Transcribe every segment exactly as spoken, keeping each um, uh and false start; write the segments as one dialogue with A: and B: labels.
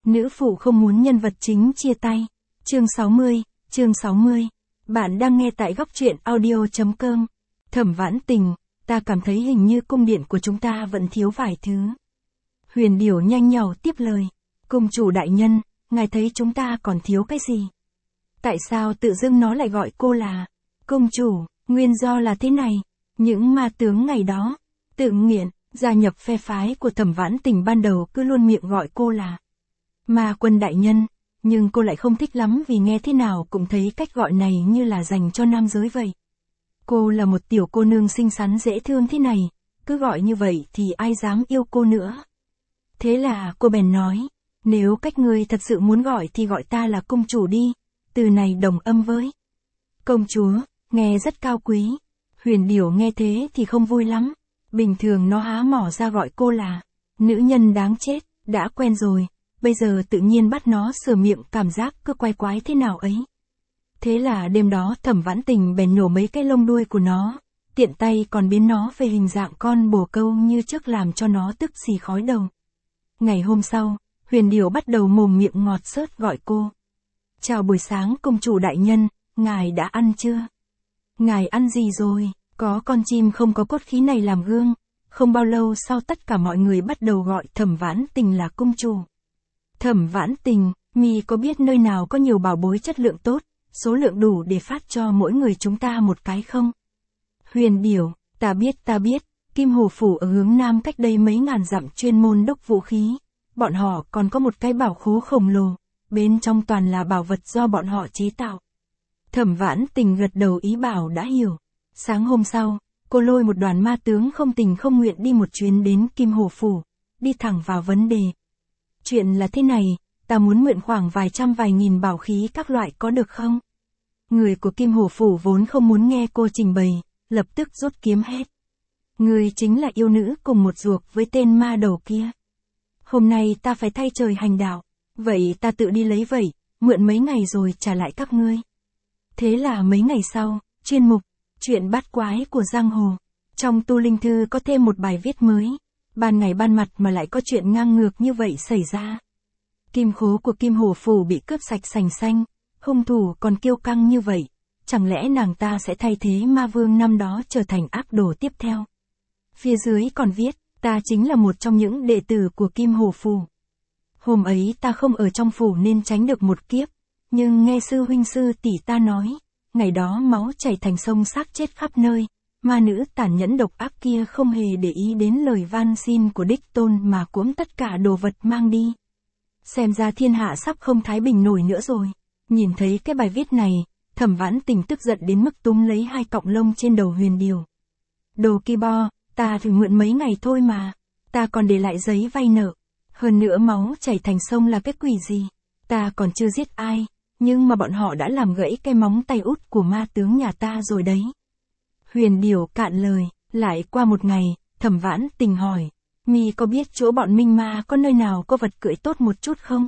A: Nữ phụ không muốn nhân vật chính chia tay. Chương sáu mươi, chương sáu mươi. Bạn đang nghe tại góc truyện audio.com. Thẩm Vãn Tình, ta cảm thấy hình như cung điện của chúng ta vẫn thiếu vài thứ. Huyền Điểu nhanh nhảu tiếp lời. Cung chủ đại nhân, ngài thấy chúng ta còn thiếu cái gì? Tại sao tự dưng nó lại gọi cô là cung chủ? Nguyên do là thế này. Những ma tướng ngày đó, tự nghiện, gia nhập phe phái của Thẩm Vãn Tình ban đầu cứ luôn miệng gọi cô là Ma Quân đại nhân, nhưng cô lại không thích lắm vì nghe thế nào cũng thấy cách gọi này như là dành cho nam giới vậy. Cô là một tiểu cô nương xinh xắn dễ thương thế này, cứ gọi như vậy thì ai dám yêu cô nữa. Thế là cô bèn nói, nếu các ngươi thật sự muốn gọi thì gọi ta là công chủ đi, từ này đồng âm với công chúa, nghe rất cao quý. Huyền Điểu nghe thế thì không vui lắm, bình thường nó há mỏ ra gọi cô là nữ nhân đáng chết, đã quen rồi, bây giờ tự nhiên bắt nó sửa miệng cảm giác cứ quái quái thế nào ấy. Thế là đêm đó Thẩm Vãn Tình bèn nhổ mấy cái lông đuôi của nó, tiện tay còn biến nó về hình dạng con bồ câu như trước làm cho nó tức xì khói đầu. Ngày hôm sau, Huyền Điểu bắt đầu mồm miệng ngọt xớt gọi cô. Chào buổi sáng công chủ đại nhân, ngài đã ăn chưa? Ngài ăn gì rồi? Có con chim không có cốt khí này làm gương. Không bao lâu sau tất cả mọi người bắt đầu gọi Thẩm Vãn Tình là công chủ. Thẩm Vãn Tình, mi có biết nơi nào có nhiều bảo bối chất lượng tốt, số lượng đủ để phát cho mỗi người chúng ta một cái không? Huyền Điểu, ta biết ta biết, Kim Hồ Phủ ở hướng Nam cách đây mấy ngàn dặm chuyên môn đúc vũ khí. Bọn họ còn có một cái bảo khố khổng lồ, bên trong toàn là bảo vật do bọn họ chế tạo. Thẩm Vãn Tình gật đầu ý bảo đã hiểu. Sáng hôm sau, cô lôi một đoàn ma tướng không tình không nguyện đi một chuyến đến Kim Hồ Phủ, đi thẳng vào vấn đề. Chuyện là thế này, ta muốn mượn khoảng vài trăm vài nghìn bảo khí các loại có được không? Người của Kim Hồ Phủ vốn không muốn nghe cô trình bày, lập tức rút kiếm hét. Người chính là yêu nữ cùng một ruột với tên ma đầu kia. Hôm nay ta phải thay trời hành đạo, vậy ta tự đi lấy vậy, mượn mấy ngày rồi trả lại các ngươi. Thế là mấy ngày sau, chuyên mục, chuyện bát quái của giang hồ. Trong Tu Linh Thư có thêm một bài viết mới. Ban ngày ban mặt mà lại có chuyện ngang ngược như vậy xảy ra. Kim khố của Kim Hồ Phủ bị cướp sạch sành xanh, hung thủ còn kiêu căng như vậy. Chẳng lẽ nàng ta sẽ thay thế ma vương năm đó trở thành ác đồ tiếp theo? Phía dưới còn viết, ta chính là một trong những đệ tử của Kim Hồ Phủ. Hôm ấy ta không ở trong phủ nên tránh được một kiếp, nhưng nghe sư huynh sư tỷ ta nói, ngày đó máu chảy thành sông xác chết khắp nơi, ma nữ tàn nhẫn độc ác kia không hề để ý đến lời van xin của đích tôn mà cuỗm tất cả đồ vật mang đi. Xem ra thiên hạ sắp không thái bình nổi nữa rồi. Nhìn thấy cái bài viết này, Thẩm Vãn Tình tức giận đến mức túm lấy hai cọng lông trên đầu Huyền Điểu. Đồ ki bo, ta thử mượn mấy ngày thôi mà, ta còn để lại giấy vay nợ. Hơn nữa máu chảy thành sông là cái quỷ gì? Ta còn chưa giết ai, nhưng mà bọn họ đã làm gãy cái móng tay út của ma tướng nhà ta rồi đấy. Huyền Điểu cạn lời, lại qua một ngày, Thẩm Vãn Tình hỏi, mi có biết chỗ bọn Minh Ma có nơi nào có vật cưỡi tốt một chút không?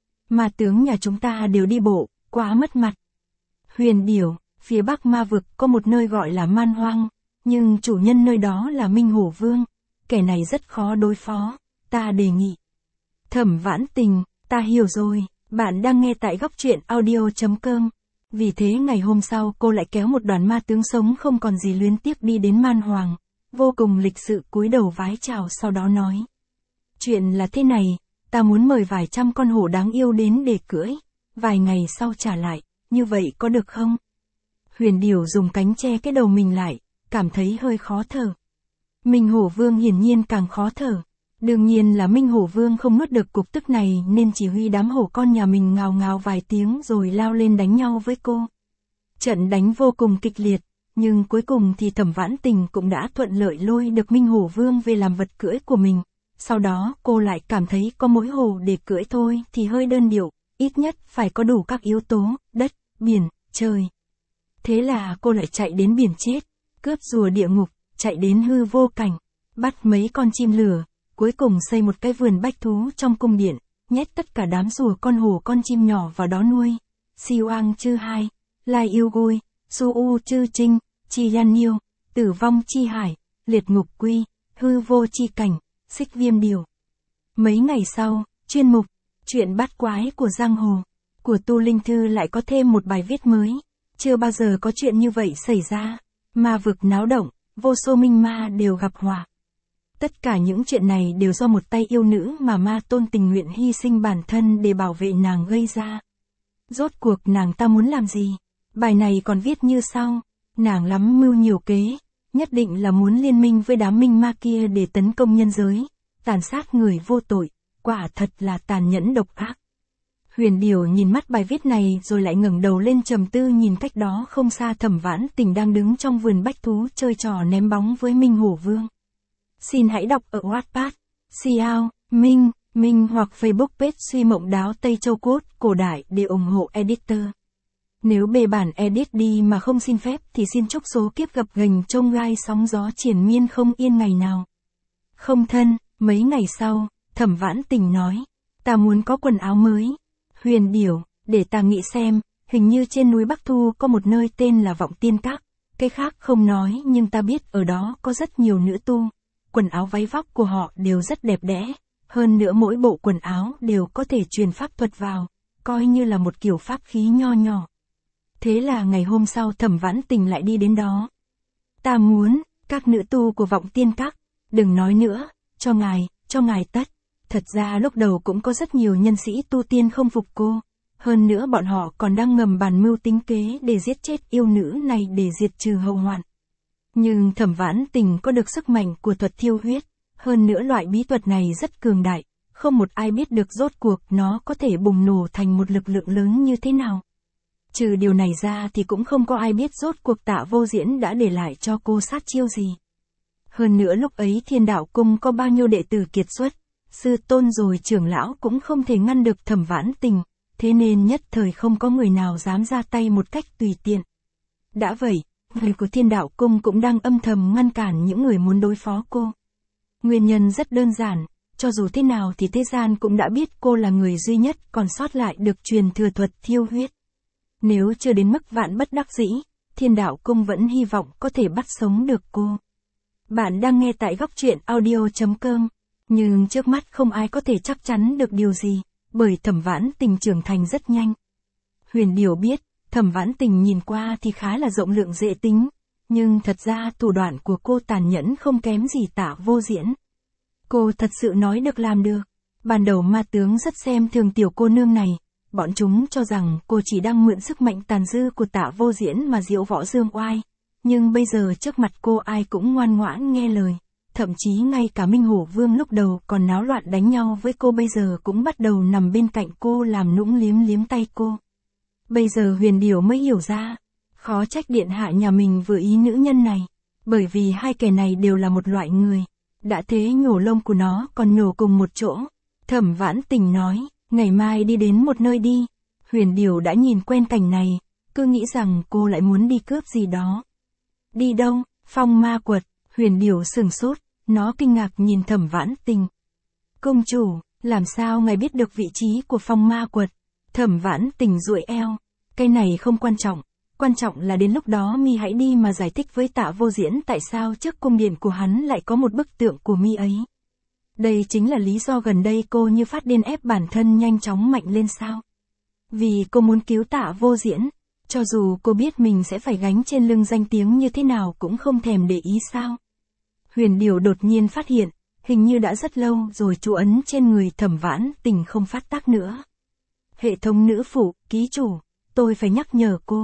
A: Ma tướng nhà chúng ta đều đi bộ, quá mất mặt. Huyền Điểu, phía bắc ma vực có một nơi gọi là Man Hoang, nhưng chủ nhân nơi đó là Minh Hổ Vương, kẻ này rất khó đối phó, ta đề nghị. Thẩm Vãn Tình, ta hiểu rồi, bạn đang nghe tại góc truyện audio.com. Vì thế ngày hôm sau cô lại kéo một đoàn ma tướng sống không còn gì luyến tiếc đi đến Man Hoàng, vô cùng lịch sự cúi đầu vái chào sau đó nói. Chuyện là thế này, ta muốn mời vài trăm con hổ đáng yêu đến để cưỡi, vài ngày sau trả lại, như vậy có được không? Huyền Điểu dùng cánh che cái đầu mình lại, cảm thấy hơi khó thở. Minh Hổ Vương hiển nhiên càng khó thở. Đương nhiên là Minh Hổ Vương không nuốt được cục tức này nên chỉ huy đám hổ con nhà mình ngào ngào vài tiếng rồi lao lên đánh nhau với cô. Trận đánh vô cùng kịch liệt, nhưng cuối cùng thì Thẩm Vãn Tình cũng đã thuận lợi lôi được Minh Hổ Vương về làm vật cưỡi của mình. Sau đó cô lại cảm thấy có mỗi hổ để cưỡi thôi thì hơi đơn điệu, ít nhất phải có đủ các yếu tố, đất, biển, trời. Thế là cô lại chạy đến biển chết, cướp rùa địa ngục, chạy đến hư vô cảnh, bắt mấy con chim lửa. Cuối cùng xây một cái vườn bách thú trong cung điện, nhét tất cả đám rùa con hổ con chim nhỏ vào đó nuôi. Siêu Ang Chư Hai, Lai Yêu Gui, Su U Chư Trinh, Chi Yan Nhiêu, Tử Vong Chi Hải, Liệt Ngục Quy, Hư Vô Chi Cảnh, Xích Viêm Điều. Mấy ngày sau, chuyên mục, Chuyện bát quái của giang hồ, của Tu Linh Thư lại có thêm một bài viết mới. Chưa bao giờ có chuyện như vậy xảy ra. Ma vực náo động, vô số minh ma đều gặp họa. Tất cả những chuyện này đều do một tay yêu nữ mà ma tôn tình nguyện hy sinh bản thân để bảo vệ nàng gây ra. Rốt cuộc nàng ta muốn làm gì? Bài này còn viết như sau. Nàng lắm mưu nhiều kế, nhất định là muốn liên minh với đám minh ma kia để tấn công nhân giới, tàn sát người vô tội, quả thật là tàn nhẫn độc ác. Huyền Điểu nhìn mắt bài viết này rồi lại ngẩng đầu lên trầm tư nhìn cách đó không xa Thẩm Vãn Tình đang đứng trong vườn bách thú chơi trò ném bóng với Minh Hổ Vương. Xin hãy đọc ở Wattpad, Xiao, Minh, Minh hoặc Facebook page Suy Mộng Đáo Tây Châu Cốt, cổ đại để ủng hộ editor. Nếu bề bản edit đi mà không xin phép thì xin chúc số kiếp gập ghềnh trông gai sóng gió triển miên không yên ngày nào. Không thân, mấy ngày sau, Thẩm Vãn Tình nói, ta muốn có quần áo mới. Huyền Điểu, để ta nghĩ xem, hình như trên núi Bắc Thu có một nơi tên là Vọng Tiên Các, cái khác không nói nhưng ta biết ở đó có rất nhiều nữ tu, quần áo váy vóc của họ đều rất đẹp đẽ, hơn nữa mỗi bộ quần áo đều có thể truyền pháp thuật vào, coi như là một kiểu pháp khí nho nhỏ. Thế là ngày hôm sau Thẩm Vãn Tình lại đi đến đó. Ta muốn, các nữ tu của Vọng Tiên Các, đừng nói nữa, cho ngài, cho ngài tất. Thật ra lúc đầu cũng có rất nhiều nhân sĩ tu tiên không phục cô, hơn nữa bọn họ còn đang ngầm bàn mưu tính kế để giết chết yêu nữ này để diệt trừ hậu hoạn. Nhưng Thẩm Vãn Tình có được sức mạnh của thuật thiêu huyết, hơn nữa loại bí thuật này rất cường đại, không một ai biết được rốt cuộc nó có thể bùng nổ thành một lực lượng lớn như thế nào. Trừ điều này ra thì cũng không có ai biết rốt cuộc Tạ Vô Diễn đã để lại cho cô sát chiêu gì. Hơn nữa lúc ấy Thiên Đạo Cung có bao nhiêu đệ tử kiệt xuất, sư tôn rồi trưởng lão cũng không thể ngăn được Thẩm Vãn Tình, thế nên nhất thời không có người nào dám ra tay một cách tùy tiện. Đã vậy, người của Thiên Đạo Cung cũng đang âm thầm ngăn cản những người muốn đối phó cô. Nguyên nhân rất đơn giản, cho dù thế nào thì thế gian cũng đã biết cô là người duy nhất còn sót lại được truyền thừa thuật thiêu huyết. Nếu chưa đến mức vạn bất đắc dĩ, Thiên Đạo Cung vẫn hy vọng có thể bắt sống được cô. Bạn đang nghe tại góc truyện audio chấm com. Nhưng trước mắt không ai có thể chắc chắn được điều gì, bởi Thẩm Vãn Tình trưởng thành rất nhanh. Huyền Điểu biết, Thẩm Vãn Tình nhìn qua thì khá là rộng lượng dễ tính, nhưng thật ra thủ đoạn của cô tàn nhẫn không kém gì Tạ Vô Diễn. Cô thật sự nói được làm được. Ban đầu ma tướng rất xem thường tiểu cô nương này, bọn chúng cho rằng cô chỉ đang mượn sức mạnh tàn dư của Tạ Vô Diễn mà diễu võ dương oai, nhưng bây giờ trước mặt cô ai cũng ngoan ngoãn nghe lời. Thậm chí ngay cả Minh Hổ Vương lúc đầu còn náo loạn đánh nhau với cô bây giờ cũng bắt đầu nằm bên cạnh cô làm nũng liếm liếm tay cô. Bây giờ Huyền Điểu mới hiểu ra, khó trách điện hạ nhà mình vừa ý nữ nhân này, bởi vì hai kẻ này đều là một loại người, đã thế nhổ lông của nó còn nhổ cùng một chỗ. Thẩm Vãn Tình nói, ngày mai đi đến một nơi đi. Huyền Điểu đã nhìn quen cảnh này, cứ nghĩ rằng cô lại muốn đi cướp gì đó. Đi đâu? Phong Ma Quật. Huyền Điểu sừng sốt. Nó kinh ngạc nhìn Thẩm Vãn Tình. Công chủ, làm sao ngài biết được vị trí của Phong Ma Quật? Thẩm Vãn Tình duỗi eo. Cái này không quan trọng, quan trọng là đến lúc đó mi hãy đi mà giải thích với Tạ Vô Diễn tại sao trước cung điện của hắn lại có một bức tượng của mi ấy. Đây chính là lý do gần đây cô như phát điên ép bản thân nhanh chóng mạnh lên sao? Vì cô muốn cứu Tạ Vô Diễn, cho dù cô biết mình sẽ phải gánh trên lưng danh tiếng như thế nào cũng không thèm để ý sao? Huyền Điểu đột nhiên phát hiện, hình như đã rất lâu rồi chú ấn trên người Thẩm Vãn Tình không phát tác nữa. Hệ thống nữ phụ, ký chủ, tôi phải nhắc nhở cô.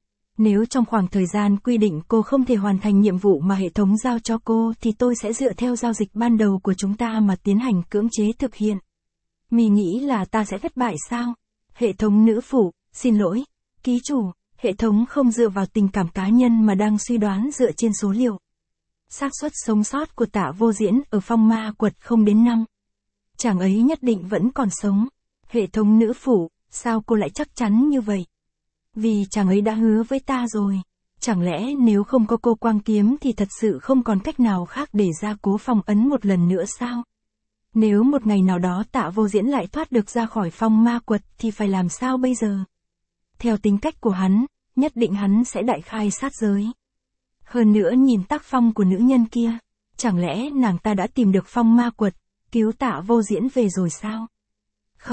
A: Nếu trong khoảng thời gian quy định cô không thể hoàn thành nhiệm vụ mà hệ thống giao cho cô thì tôi sẽ dựa theo giao dịch ban đầu của chúng ta mà tiến hành cưỡng chế thực hiện. Mì nghĩ là ta sẽ thất bại sao? Hệ thống nữ phụ, xin lỗi, ký chủ, hệ thống không dựa vào tình cảm cá nhân mà đang suy đoán dựa trên số liệu. Xác suất sống sót của Tạ Vô Diễn ở Phong Ma Quật không đến năm. Chàng ấy nhất định vẫn còn sống. Hệ thống nữ phụ, sao cô lại chắc chắn như vậy? Vì chàng ấy đã hứa với ta rồi. Chẳng lẽ nếu không có cô Quang Kiếm thì thật sự không còn cách nào khác để ra cố phong ấn một lần nữa sao? Nếu một ngày nào đó Tạ Vô Diễn lại thoát được ra khỏi Phong Ma Quật thì phải làm sao bây giờ? Theo tính cách của hắn, nhất định hắn sẽ đại khai sát giới. Hơn nữa nhìn tác phong của nữ nhân kia, chẳng lẽ nàng ta đã tìm được Phong Ma Quật, cứu Tạ Vô Diễn về rồi sao? Không,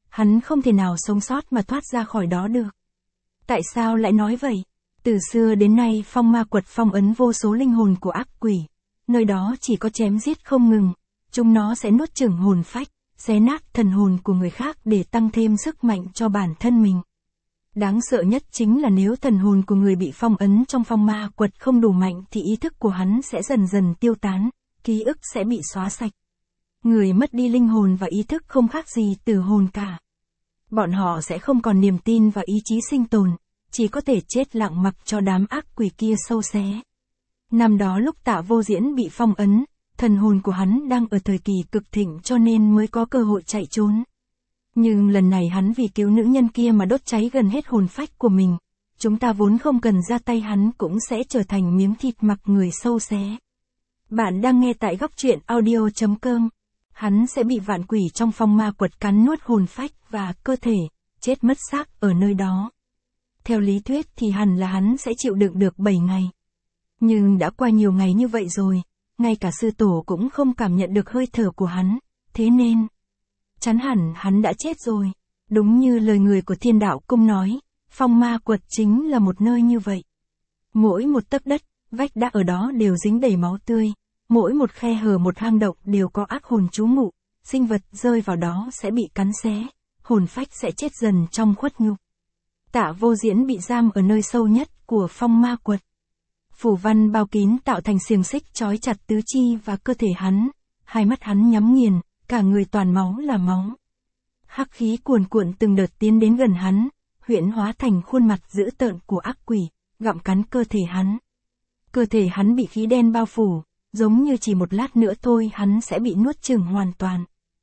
A: hắn không thể nào sống sót mà thoát ra khỏi đó được. Tại sao lại nói vậy? Từ xưa đến nay phong ma quật phong ấn vô số linh hồn của ác quỷ. Nơi đó chỉ có chém giết không ngừng. Chúng nó sẽ nuốt chửng hồn phách, xé nát thần hồn của người khác để tăng thêm sức mạnh cho bản thân mình. Đáng sợ nhất chính là nếu thần hồn của người bị phong ấn trong phong ma quật không đủ mạnh thì ý thức của hắn sẽ dần dần tiêu tán, ký ức sẽ bị xóa sạch. Người mất đi linh hồn và ý thức không khác gì tử hồn cả. Bọn họ sẽ không còn niềm tin và ý chí sinh tồn, chỉ có thể chết lặng mặc cho đám ác quỷ kia sâu xé. Năm đó lúc Tạ Vô Diễn bị phong ấn, thần hồn của hắn đang ở thời kỳ cực thịnh cho nên mới có cơ hội chạy trốn. Nhưng lần này hắn vì cứu nữ nhân kia mà đốt cháy gần hết hồn phách của mình. Chúng ta vốn không cần ra tay hắn cũng sẽ trở thành miếng thịt mặc người sâu xé. Bạn đang nghe tại góc truyện audio chấm com. Hắn sẽ bị vạn quỷ trong phong ma quật cắn nuốt hồn phách và cơ thể, chết mất xác ở nơi đó. Theo lý thuyết thì hẳn là hắn sẽ chịu đựng được bảy ngày. Nhưng đã qua nhiều ngày như vậy rồi, ngay cả sư tổ cũng không cảm nhận được hơi thở của hắn, thế nên chắn hẳn hắn đã chết rồi. Đúng như lời người của Thiên Đạo Cung nói, phong ma quật chính là một nơi như vậy. Mỗi một tấc đất, vách đá ở đó đều dính đầy máu tươi, mỗi một khe hở một hang động đều có ác hồn trú ngụ, sinh vật rơi vào đó sẽ bị cắn xé, hồn phách sẽ chết dần trong khuất nhục. Tạ Vô Diễn bị giam ở nơi sâu nhất của phong ma quật. Phủ văn bao kín tạo thành xiềng xích trói chặt tứ chi và cơ thể hắn, hai mắt hắn nhắm nghiền, cả người toàn máu là máu. Hắc khí cuồn cuộn từng đợt tiến đến gần hắn, huyễn hóa thành khuôn mặt dữ tợn của ác quỷ, gặm cắn cơ thể hắn. Cơ thể hắn bị khí đen bao phủ, giống như chỉ một lát nữa thôi hắn sẽ bị nuốt chửng hoàn toàn.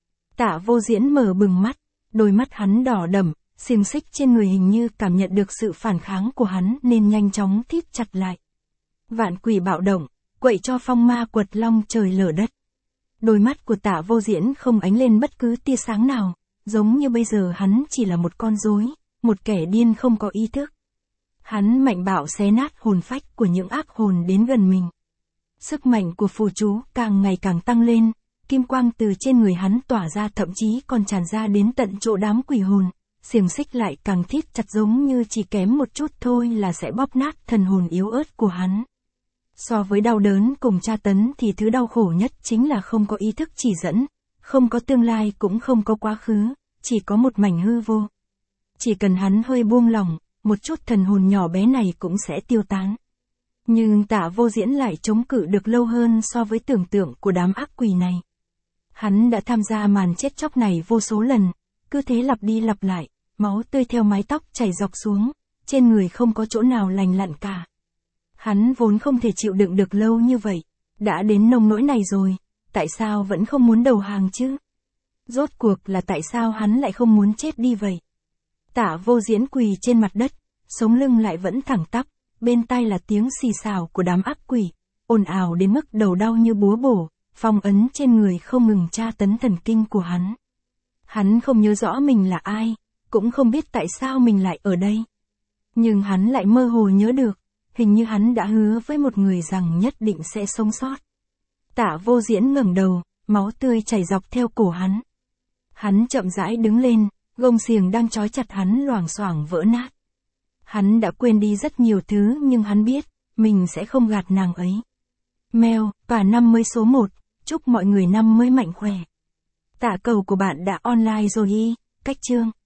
A: Tạ Vô Diễn mở bừng mắt, đôi mắt hắn đỏ đẫm, xiềng xích trên người hình như cảm nhận được sự phản kháng của hắn nên nhanh chóng thít chặt lại. Vạn quỷ bạo động, quậy cho phong ma quật long trời lở đất. Đôi mắt của Tạ Vô Diễn không ánh lên bất cứ tia sáng nào, giống như bây giờ hắn chỉ là một con rối, một kẻ điên không có ý thức. Hắn mạnh bạo xé nát hồn phách của những ác hồn đến gần mình. Sức mạnh của phù chú càng ngày càng tăng lên, kim quang từ trên người hắn tỏa ra thậm chí còn tràn ra đến tận chỗ đám quỷ hồn, xiềng xích lại càng thít chặt giống như chỉ kém một chút thôi là sẽ bóp nát thần hồn yếu ớt của hắn. So với đau đớn cùng tra tấn thì thứ đau khổ nhất chính là không có ý thức chỉ dẫn, không có tương lai cũng không có quá khứ, chỉ có một mảnh hư vô. Chỉ cần hắn hơi buông lỏng, một chút thần hồn nhỏ bé này cũng sẽ tiêu tán. Nhưng Tạ Vô Diễn lại chống cự được lâu hơn so với tưởng tượng của đám ác quỷ này. Hắn đã tham gia màn chết chóc này vô số lần, cứ thế lặp đi lặp lại, máu tươi theo mái tóc chảy dọc xuống, trên người không có chỗ nào lành lặn cả. Hắn vốn không thể chịu đựng được lâu như vậy, đã đến nông nỗi này rồi, tại sao vẫn không muốn đầu hàng chứ? Rốt cuộc là tại sao hắn lại không muốn chết đi vậy? Tạ Vô Diễn quỳ trên mặt đất, sống lưng lại vẫn thẳng tắp, bên tai là tiếng xì xào của đám ác quỷ, ồn ào đến mức đầu đau như búa bổ, phong ấn trên người không ngừng tra tấn thần kinh của hắn. Hắn không nhớ rõ mình là ai, cũng không biết tại sao mình lại ở đây. Nhưng hắn lại mơ hồ nhớ được, hình như hắn đã hứa với một người rằng nhất định sẽ sống sót. Tạ Vô Diễn ngẩng đầu, máu tươi chảy dọc theo cổ hắn. Hắn chậm rãi đứng lên, gông xiềng đang trói chặt hắn loảng xoảng vỡ nát. Hắn đã quên đi rất nhiều thứ nhưng hắn biết, mình sẽ không gạt nàng ấy. Mail, cả năm mới số một, chúc mọi người năm mới mạnh khỏe. Tạ cầu của bạn đã online rồi y, cách chương.